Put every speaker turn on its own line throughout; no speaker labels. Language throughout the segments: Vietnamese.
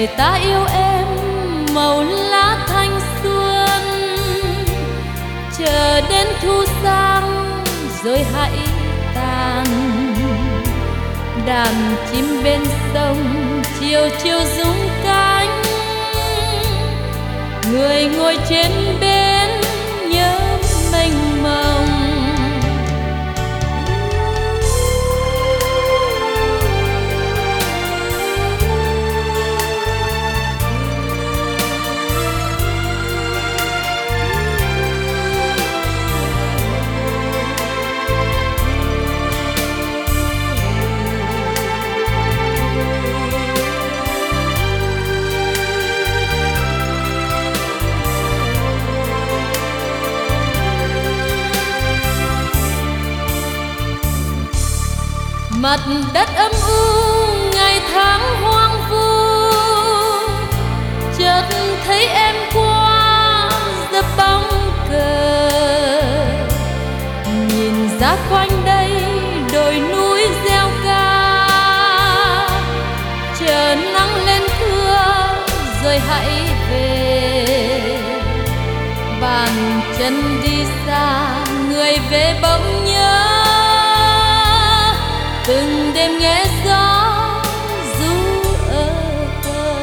ngày ta yêu em màu lá thanh xuân, chờ đến thu sang rồi hãy tàn. Đàn chim bên sông chiều chiều rung cánh, người ngồi trên bến nhớ mênh mông. Mặt đất âm u ngày tháng hoang vu, chợt thấy em qua dập bóng cờ. Nhìn ra quanh đây đồi núi reo ca, chờ nắng lên thưa rồi hãy về. Bàn chân đi xa người về bỗng nhớ, từng đêm nghe gió ru ơ ơ.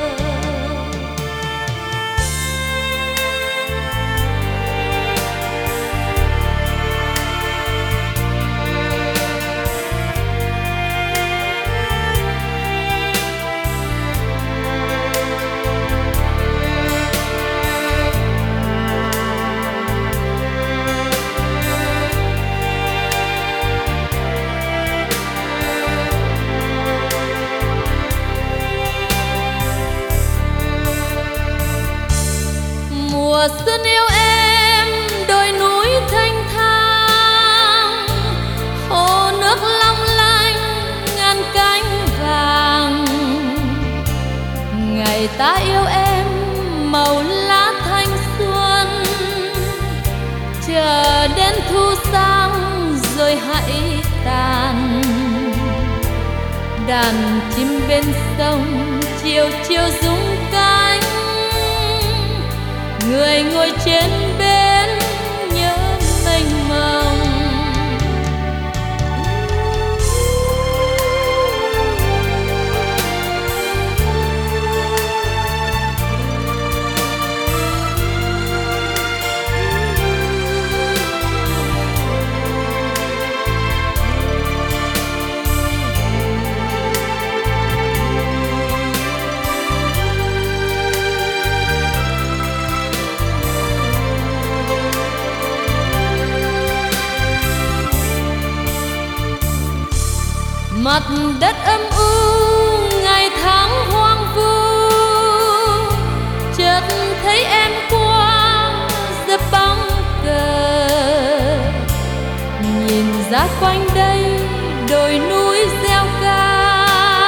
Mùa xuân yêu em đồi núi thanh thang, hồ nước long lanh ngàn cánh vàng. Ngày ta yêu em màu lá thanh xuân, chờ đến thu sang rồi hãy tàn. Đàn chim bên sông chiều chiều rung cánh, người ngồi trên bến nhớ mênh mông. Mặt đất âm u ngày tháng hoang vu, chợt thấy em qua dập bóng cờ. Nhìn ra quanh đây đồi núi reo ca,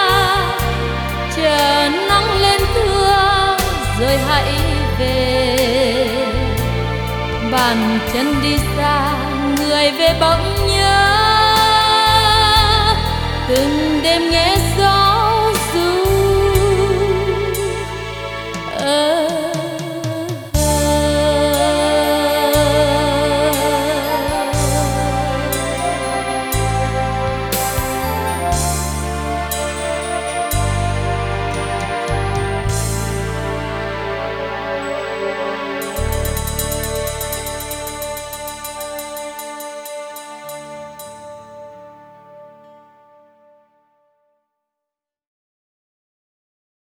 chờ nắng lên thưa rồi hãy về. Bàn chân đi xa người về bỗng nhớ, từng đêm nghe